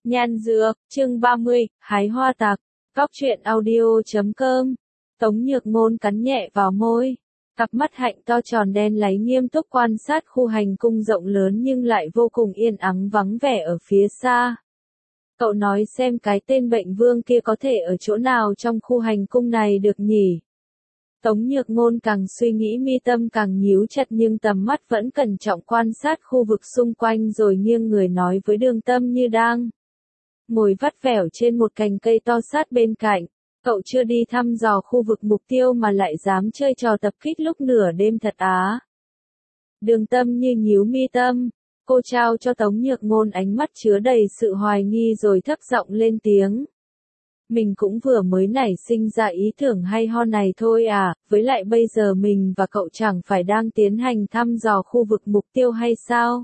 Nhan Dược, chương 30, Hái hoa tặc, góc truyện audio.com. Tống Nhược Ngôn cắn nhẹ vào môi. Cặp mắt hạnh to tròn đen láy nghiêm túc quan sát khu hành cung rộng lớn nhưng lại vô cùng yên ắng vắng vẻ ở phía xa. Cậu nói xem cái tên bệnh vương kia có thể ở chỗ nào trong khu hành cung này được nhỉ? Tống Nhược Ngôn càng suy nghĩ mi tâm càng nhíu chặt nhưng tầm mắt vẫn cẩn trọng quan sát khu vực xung quanh rồi nghiêng người nói với Đường Tâm Như đang ngồi vắt vẻo trên một cành cây to sát bên cạnh. Cậu chưa đi thăm dò khu vực mục tiêu mà lại dám chơi trò tập kích lúc nửa đêm thật á. Đường Tâm Như nhíu mi tâm, cô trao cho Tống Nhược Ngôn ánh mắt chứa đầy sự hoài nghi rồi thấp giọng lên tiếng. Mình cũng vừa mới nảy sinh ra ý tưởng hay ho này thôi à, với lại bây giờ mình và cậu chẳng phải đang tiến hành thăm dò khu vực mục tiêu hay sao?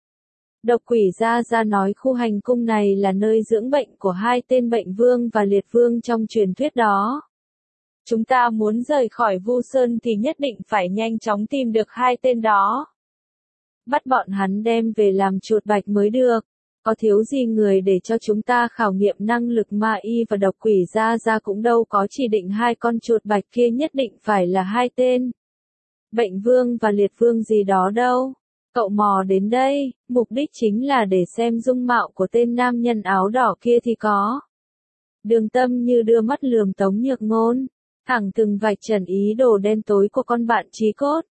Độc Quỷ Gia nói khu hành cung này là nơi dưỡng bệnh của hai tên bệnh vương và liệt vương trong truyền thuyết đó. Chúng ta muốn rời khỏi Vu Sơn thì nhất định phải nhanh chóng tìm được hai tên đó. Bắt bọn hắn đem về làm chuột bạch mới được. Có thiếu gì người để cho chúng ta khảo nghiệm năng lực ma y và Độc Quỷ Gia cũng đâu có chỉ định hai con chuột bạch kia nhất định phải là hai tên bệnh vương và liệt vương gì đó đâu. Cậu mò đến đây, mục đích chính là để xem dung mạo của tên nam nhân áo đỏ kia thì có. Đường Tâm Như đưa mắt lườm Tống Nhược Ngôn, thẳng từng vạch trần ý đồ đen tối của con bạn chí cốt.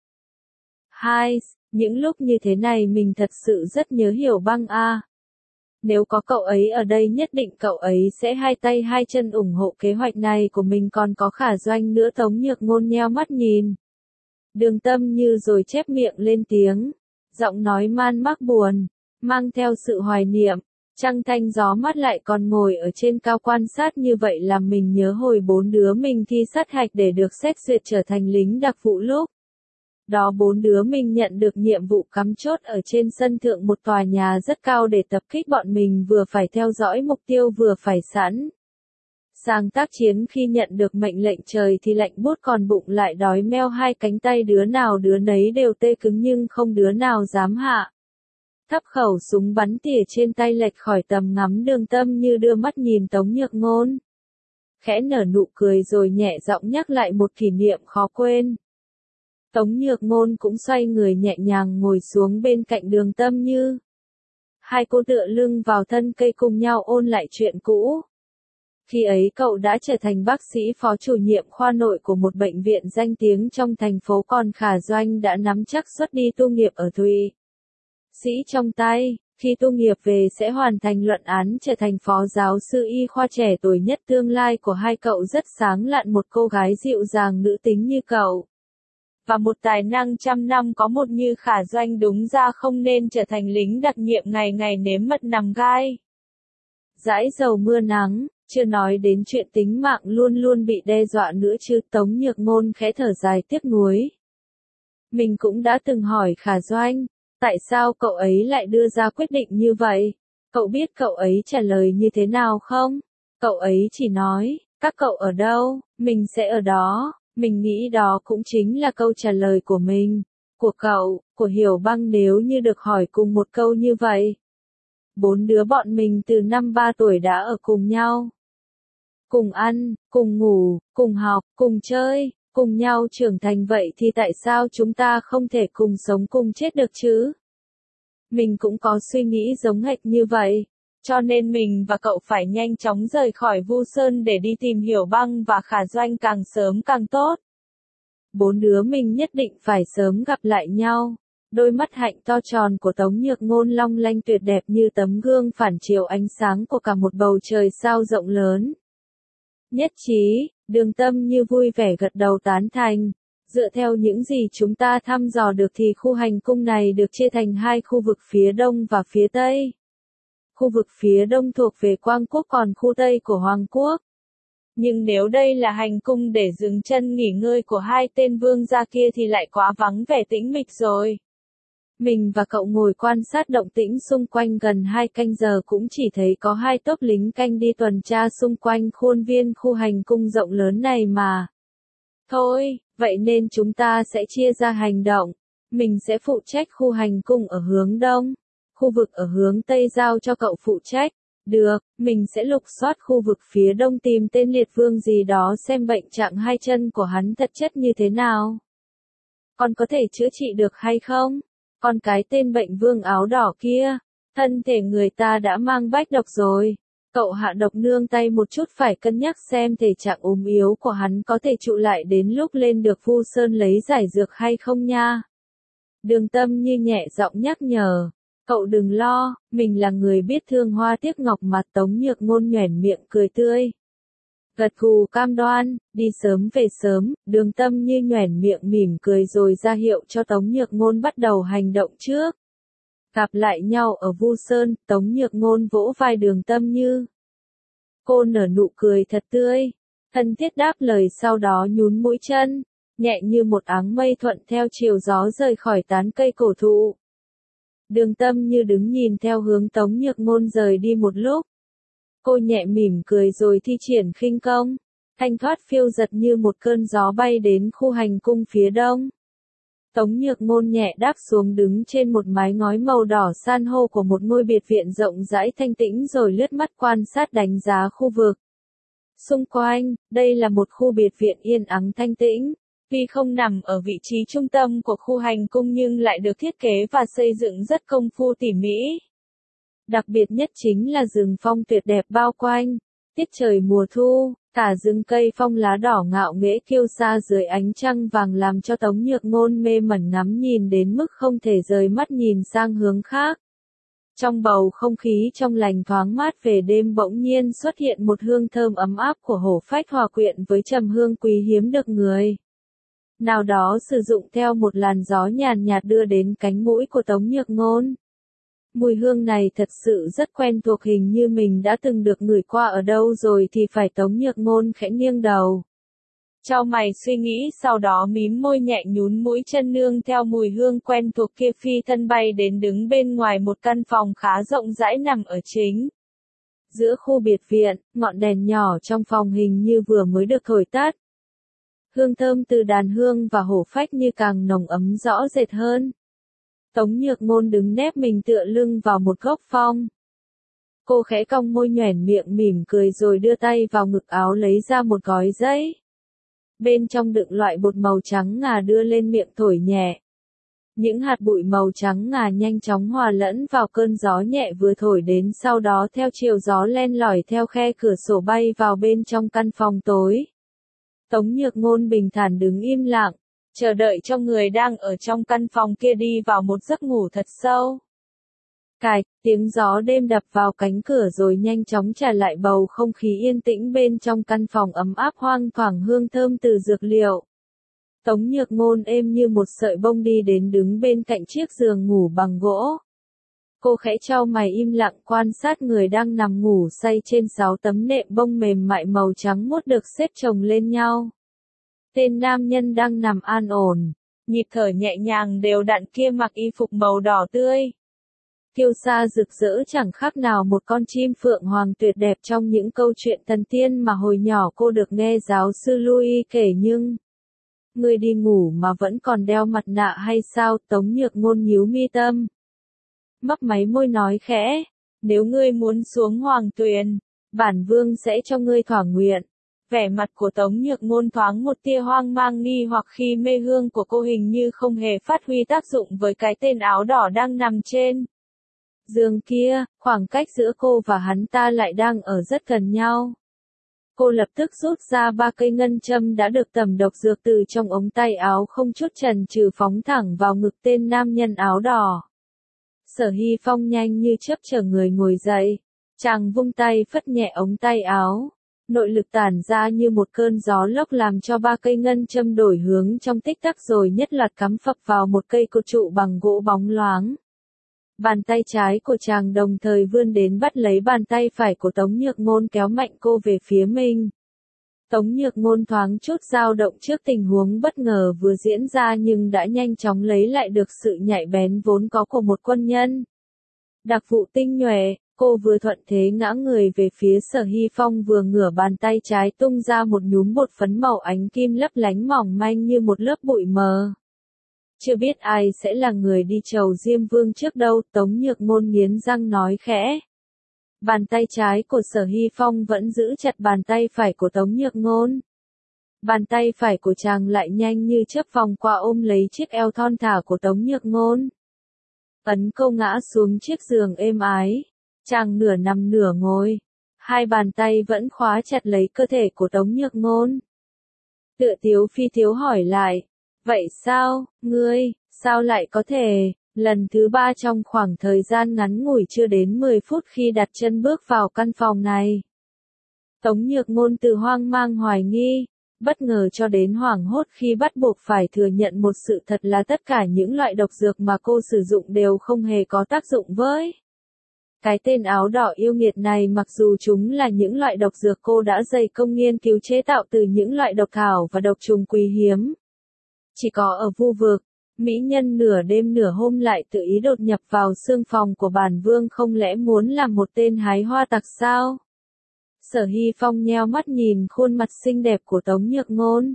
Những lúc như thế này mình thật sự rất nhớ Hiểu Băng a. Nếu có cậu ấy ở đây nhất định cậu ấy sẽ hai tay hai chân ủng hộ kế hoạch này của mình, còn có Khả Doanh nữa. Tống Nhược Ngôn nheo mắt nhìn Đường Tâm Như rồi chép miệng lên tiếng. Giọng nói man mác buồn, mang theo sự hoài niệm. Trăng thanh gió mát lại còn ngồi ở trên cao quan sát như vậy làm mình nhớ hồi 4 đứa mình thi sát hạch để được xét duyệt trở thành lính đặc vụ lúc. Đó 4 đứa mình nhận được nhiệm vụ cắm chốt ở trên sân thượng một tòa nhà rất cao để tập kích bọn mình, vừa phải theo dõi mục tiêu vừa phải sẵn sàng tác chiến. Khi nhận được mệnh lệnh trời thì lạnh buốt còn bụng lại đói meo, hai cánh tay đứa nào đứa nấy đều tê cứng nhưng không đứa nào dám hạ thấp khẩu súng bắn tỉa trên tay lệch khỏi tầm ngắm. Đường Tâm Như đưa mắt nhìn Tống Nhược Ngôn, khẽ nở nụ cười rồi nhẹ giọng nhắc lại một kỷ niệm khó quên. Tống Nhược Ngôn cũng xoay người nhẹ nhàng ngồi xuống bên cạnh Đường Tâm Như. Hai cô tựa lưng vào thân cây cùng nhau ôn lại chuyện cũ. Khi ấy cậu đã trở thành bác sĩ phó chủ nhiệm khoa nội của một bệnh viện danh tiếng trong thành phố, còn Khả Doanh đã nắm chắc suất đi tu nghiệp ở Thụy Sĩ trong tay. Khi tu nghiệp về sẽ hoàn thành luận án trở thành phó giáo sư y khoa trẻ tuổi nhất. Tương lai của hai cậu rất sáng lạn, một cô gái dịu dàng nữ tính như cậu và một tài năng trăm năm có một như Khả Doanh đúng ra không nên trở thành lính đặc nhiệm ngày ngày nếm mật nằm gai dãi dầu mưa nắng, chưa nói đến chuyện tính mạng luôn luôn bị đe dọa nữa chứ. Tống Nhược Ngôn khẽ thở dài tiếc nuối. Mình cũng đã từng hỏi Khả Doanh, tại sao cậu ấy lại đưa ra quyết định như vậy? Cậu biết cậu ấy trả lời như thế nào không? Cậu ấy chỉ nói, các cậu ở đâu, mình sẽ ở đó. Mình nghĩ đó cũng chính là câu trả lời của mình, của cậu, của Hiểu Băng nếu như được hỏi cùng một câu như vậy. 4 đứa bọn mình từ năm 3 tuổi đã ở cùng nhau. Cùng ăn, cùng ngủ, cùng học, cùng chơi, cùng nhau trưởng thành, vậy thì tại sao chúng ta không thể cùng sống cùng chết được chứ? Mình cũng có suy nghĩ giống hệt như vậy. Cho nên mình và cậu phải nhanh chóng rời khỏi Vu Sơn để đi tìm Hiểu Băng và Khả Doanh, càng sớm càng tốt. 4 đứa mình nhất định phải sớm gặp lại nhau. Đôi mắt hạnh to tròn của Tống Nhược Ngôn long lanh tuyệt đẹp như tấm gương phản chiếu ánh sáng của cả một bầu trời sao rộng lớn. Nhất trí, Đường Tâm Như vui vẻ gật đầu tán thành. Dựa theo những gì chúng ta thăm dò được thì khu hành cung này được chia thành hai khu vực phía đông và phía tây. Khu vực phía đông thuộc về Quang Quốc, còn khu tây của Hoàng Quốc. Nhưng nếu đây là hành cung để dừng chân nghỉ ngơi của hai tên vương gia kia thì lại quá vắng vẻ tĩnh mịch rồi. Mình và cậu ngồi quan sát động tĩnh xung quanh gần 2 canh giờ cũng chỉ thấy có 2 tốp lính canh đi tuần tra xung quanh khuôn viên khu hành cung rộng lớn này mà. Thôi, vậy nên chúng ta sẽ chia ra hành động. Mình sẽ phụ trách khu hành cung ở hướng đông. Khu vực ở hướng tây giao cho cậu phụ trách. Được, mình sẽ lục soát khu vực phía đông tìm tên liệt vương gì đó xem bệnh trạng hai chân của hắn thật chất như thế nào. Con có thể chữa trị được hay không? Còn cái tên bệnh vương áo đỏ kia, thân thể người ta đã mang bách độc rồi. Cậu hạ độc nương tay một chút phải cân nhắc xem thể trạng ốm yếu của hắn có thể trụ lại đến lúc lên được Vu Sơn lấy giải dược hay không nha. Đường Tâm Như nhẹ giọng nhắc nhở. Cậu đừng lo, mình là người biết thương hoa tiếc ngọc mà. Tống Nhược Ngôn nhoẻn miệng cười tươi. Gật gù cam đoan, đi sớm về sớm. Đường Tâm Như nhoẻn miệng mỉm cười rồi ra hiệu cho Tống Nhược Ngôn bắt đầu hành động trước. Gặp lại nhau ở Vu Sơn, Tống Nhược Ngôn vỗ vai Đường Tâm Như. Cô nở nụ cười thật tươi, thân thiết đáp lời sau đó nhún mũi chân, nhẹ như một áng mây thuận theo chiều gió rời khỏi tán cây cổ thụ. Đường Tâm Như đứng nhìn theo hướng Tống Nhược Ngôn rời đi một lúc. Cô nhẹ mỉm cười rồi thi triển khinh công, thanh thoát phiêu giật như một cơn gió bay đến khu hành cung phía đông. Tống Nhược Ngôn nhẹ đáp xuống đứng trên một mái ngói màu đỏ san hô của một ngôi biệt viện rộng rãi thanh tĩnh rồi lướt mắt quan sát đánh giá khu vực. Xung quanh, đây là một khu biệt viện yên ắng thanh tĩnh. Tuy không nằm ở vị trí trung tâm của khu hành cung nhưng lại được thiết kế và xây dựng rất công phu tỉ mỉ. Đặc biệt nhất chính là rừng phong tuyệt đẹp bao quanh. Tiết trời mùa thu, cả rừng cây phong lá đỏ ngạo nghễ kiêu sa dưới ánh trăng vàng làm cho Tống Nhược Ngôn mê mẩn ngắm nhìn đến mức không thể rời mắt nhìn sang hướng khác. Trong bầu không khí trong lành thoáng mát về đêm bỗng nhiên xuất hiện một hương thơm ấm áp của hổ phách hòa quyện với trầm hương quý hiếm được người nào đó sử dụng theo một làn gió nhàn nhạt đưa đến cánh mũi của Tống Nhược Ngôn. Mùi hương này thật sự rất quen thuộc, hình như mình đã từng được ngửi qua ở đâu rồi thì phải. Tống Nhược Ngôn khẽ nghiêng đầu. Chau mày suy nghĩ sau đó mím môi nhẹ nhún mũi chân nương theo mùi hương quen thuộc kia phi thân bay đến đứng bên ngoài một căn phòng khá rộng rãi nằm ở chính giữa khu biệt viện, ngọn đèn nhỏ trong phòng hình như vừa mới được thổi tắt. Hương thơm từ đàn hương và hổ phách như càng nồng ấm rõ rệt hơn. Tống Nhược Ngôn đứng nép mình tựa lưng vào một gốc phong. Cô khẽ cong môi nhoẻn miệng mỉm cười rồi đưa tay vào ngực áo lấy ra một gói giấy. Bên trong đựng loại bột màu trắng ngà đưa lên miệng thổi nhẹ. Những hạt bụi màu trắng ngà nhanh chóng hòa lẫn vào cơn gió nhẹ vừa thổi đến, sau đó theo chiều gió len lỏi theo khe cửa sổ bay vào bên trong căn phòng tối. Tống Nhược Ngôn bình thản đứng im lặng, chờ đợi cho người đang ở trong căn phòng kia đi vào một giấc ngủ thật sâu. Cạch, tiếng gió đêm đập vào cánh cửa rồi nhanh chóng trả lại bầu không khí yên tĩnh bên trong căn phòng ấm áp hoang thoảng hương thơm từ dược liệu. Tống Nhược Ngôn êm như một sợi bông đi đến đứng bên cạnh chiếc giường ngủ bằng gỗ. Cô khẽ chau mày im lặng quan sát người đang nằm ngủ say trên 6 tấm nệm bông mềm mại màu trắng muốt được xếp chồng lên nhau. Tên nam nhân đang nằm an ổn, nhịp thở nhẹ nhàng đều đặn kia mặc y phục màu đỏ tươi. Kiêu sa rực rỡ chẳng khác nào một con chim phượng hoàng tuyệt đẹp trong những câu chuyện thần tiên mà hồi nhỏ cô được nghe giáo sư Louis kể. Nhưng người đi ngủ mà vẫn còn đeo mặt nạ hay sao? Tống Nhược Ngôn nhíu mi tâm, mấp máy môi nói khẽ, nếu ngươi muốn xuống hoàng tuyền, bản vương sẽ cho ngươi thỏa nguyện. Vẻ mặt của Tống Nhược Ngôn thoáng một tia hoang mang nghi hoặc khi mê hương của cô hình như không hề phát huy tác dụng với cái tên áo đỏ đang nằm trên giường kia, khoảng cách giữa cô và hắn ta lại đang ở rất gần nhau. Cô lập tức rút ra 3 cây ngân châm đã được tẩm độc dược từ trong ống tay áo, không chút chần chừ phóng thẳng vào ngực tên nam nhân áo đỏ. Sở Hy Phong nhanh như chớp chở người ngồi dậy, chàng vung tay phất nhẹ ống tay áo. Nội lực tản ra như một cơn gió lốc làm cho 3 cây ngân châm đổi hướng trong tích tắc rồi nhất loạt cắm phập vào một cây cột trụ bằng gỗ bóng loáng. Bàn tay trái của chàng đồng thời vươn đến bắt lấy bàn tay phải của Tống Nhược Ngôn kéo mạnh cô về phía mình. Tống Nhược Ngôn thoáng chút dao động trước tình huống bất ngờ vừa diễn ra nhưng đã nhanh chóng lấy lại được sự nhạy bén vốn có của một quân nhân. Đặc vụ tinh nhuệ, cô vừa thuận thế ngã người về phía Sở Hy Phong vừa ngửa bàn tay trái tung ra một nhúm bột phấn màu ánh kim lấp lánh mỏng manh như một lớp bụi mờ. Chưa biết ai sẽ là người đi chầu Diêm Vương trước đâu, Tống Nhược Ngôn nghiến răng nói khẽ. Bàn tay trái của Sở Hy Phong vẫn giữ chặt bàn tay phải của Tống Nhược Ngôn. Bàn tay phải của chàng lại nhanh như chớp vòng qua ôm lấy chiếc eo thon thả của Tống Nhược Ngôn. Ấn cô ngã xuống chiếc giường êm ái. Chàng nửa nằm nửa ngồi. Hai bàn tay vẫn khóa chặt lấy cơ thể của Tống Nhược Ngôn. Tựa Tiếu Phi Tiếu hỏi lại. Vậy sao, ngươi, sao lại có thể? Lần thứ 3 trong khoảng thời gian ngắn ngủi chưa đến 10 phút khi đặt chân bước vào căn phòng này. Tống Nhược Ngôn từ hoang mang hoài nghi, bất ngờ cho đến hoảng hốt khi bắt buộc phải thừa nhận một sự thật là tất cả những loại độc dược mà cô sử dụng đều không hề có tác dụng với. Cái tên áo đỏ yêu nghiệt này mặc dù chúng là những loại độc dược cô đã dày công nghiên cứu chế tạo từ những loại độc thảo và độc trùng quý hiếm. Chỉ có ở Vu Vực, mỹ nhân nửa đêm nửa hôm lại tự ý đột nhập vào xương phòng của bản vương không lẽ muốn làm một tên hái hoa tặc sao? Sở Hy Phong nheo mắt nhìn khuôn mặt xinh đẹp của Tống Nhược Ngôn.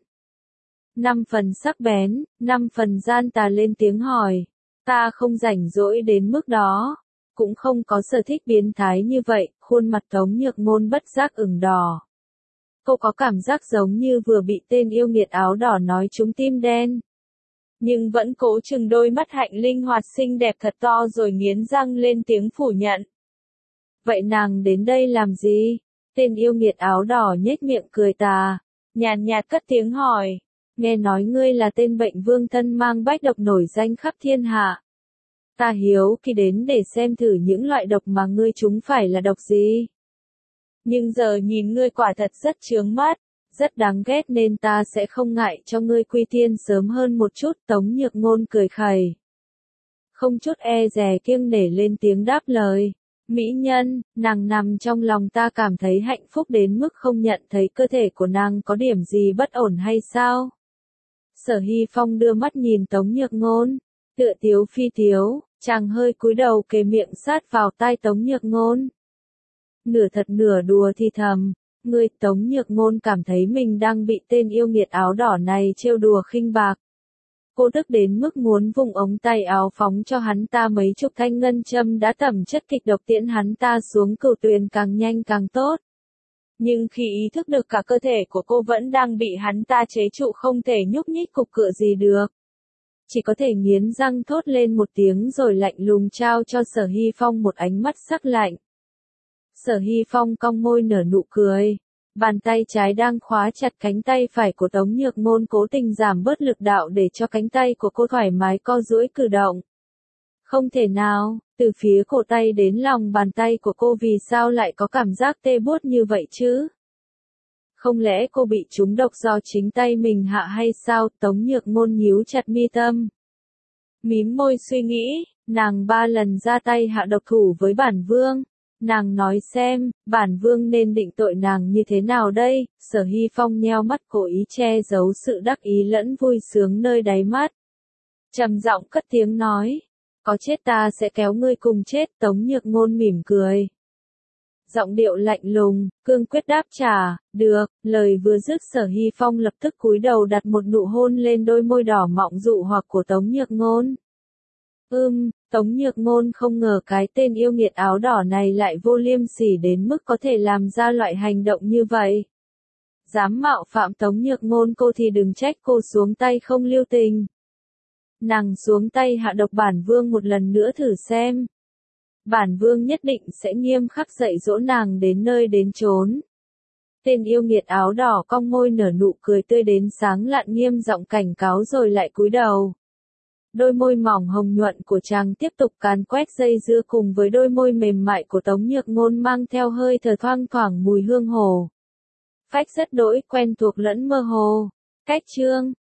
5 phần sắc bén, 5 phần gian tà lên tiếng hỏi. Ta không rảnh rỗi đến mức đó. Cũng không có sở thích biến thái như vậy, khuôn mặt Tống Nhược Ngôn bất giác ửng đỏ. Cô có cảm giác giống như vừa bị tên yêu nghiệt áo đỏ nói trúng tim đen. Nhưng vẫn cố chừng đôi mắt hạnh linh hoạt xinh đẹp thật to rồi nghiến răng lên tiếng phủ nhận. Vậy nàng đến đây làm gì? Tên yêu nghiệt áo đỏ nhếch miệng cười tà, nhàn nhạt cất tiếng hỏi. Nghe nói ngươi là tên bệnh vương thân mang bách độc nổi danh khắp thiên hạ. Ta hiếu kỳ đến để xem thử những loại độc mà ngươi trúng phải là độc gì. Nhưng giờ nhìn ngươi quả thật rất chướng mắt, rất đáng ghét nên ta sẽ không ngại cho ngươi quy tiên sớm hơn một chút. Tống Nhược Ngôn cười khẩy. Không chút e dè kiêng nể lên tiếng đáp lời. Mỹ nhân, nàng nằm trong lòng ta cảm thấy hạnh phúc đến mức không nhận thấy cơ thể của nàng có điểm gì bất ổn hay sao? Sở Hy Phong đưa mắt nhìn Tống Nhược Ngôn, tựa Tiếu Phi Tiếu, chàng hơi cúi đầu kề miệng sát vào tai Tống Nhược Ngôn. Nửa thật nửa đùa thì thầm, ngươi. Tống Nhược Ngôn cảm thấy mình đang bị tên yêu nghiệt áo đỏ này trêu đùa khinh bạc. Cô tức đến mức muốn vùng ống tay áo phóng cho hắn ta mấy chục thanh ngân châm đã tẩm chất kịch độc tiễn hắn ta xuống cửu tuyền càng nhanh càng tốt. Nhưng khi ý thức được cả cơ thể của cô vẫn đang bị hắn ta chế trụ không thể nhúc nhích cục cựa gì được. Chỉ có thể nghiến răng thốt lên một tiếng rồi lạnh lùng trao cho Sở Hy Phong một ánh mắt sắc lạnh. Sở Hy Phong cong môi nở nụ cười. Bàn tay trái đang khóa chặt cánh tay phải của Tống Nhược Ngôn cố tình giảm bớt lực đạo để cho cánh tay của cô thoải mái co duỗi cử động. Không thể nào, từ phía cổ tay đến lòng bàn tay của cô vì sao lại có cảm giác tê buốt như vậy chứ? Không lẽ cô bị trúng độc do chính tay mình hạ hay sao? Tống Nhược Ngôn nhíu chặt mi tâm. Mím môi suy nghĩ, nàng 3 lần ra tay hạ độc thủ với bản vương. Nàng nói xem, bản vương nên định tội nàng như thế nào đây? Sở Hy Phong nheo mắt cố ý che giấu sự đắc ý lẫn vui sướng nơi đáy mắt. Trầm giọng cất tiếng nói, có chết ta sẽ kéo ngươi cùng chết. Tống Nhược Ngôn mỉm cười. Giọng điệu lạnh lùng, cương quyết đáp trả, được. Lời vừa dứt Sở Hy Phong lập tức cúi đầu đặt một nụ hôn lên đôi môi đỏ mọng dụ hoặc của Tống Nhược Ngôn. Tống Nhược Ngôn không ngờ cái tên yêu nghiệt áo đỏ này lại vô liêm sỉ đến mức có thể làm ra loại hành động như vậy. Dám mạo phạm Tống Nhược Ngôn cô thì đừng trách cô xuống tay không lưu tình. Nàng xuống tay hạ độc bản vương một lần nữa thử xem. Bản vương nhất định sẽ nghiêm khắc dạy dỗ nàng đến nơi đến chốn. Tên yêu nghiệt áo đỏ cong môi nở nụ cười tươi đến sáng lạn nghiêm giọng cảnh cáo rồi lại cúi đầu. Đôi môi mỏng hồng nhuận của chàng tiếp tục càn quét dây dưa cùng với đôi môi mềm mại của Tống Nhược Ngôn mang theo hơi thở thoang thoảng mùi hương hồ. Phách rất đỗi quen thuộc lẫn mơ hồ. Cách chương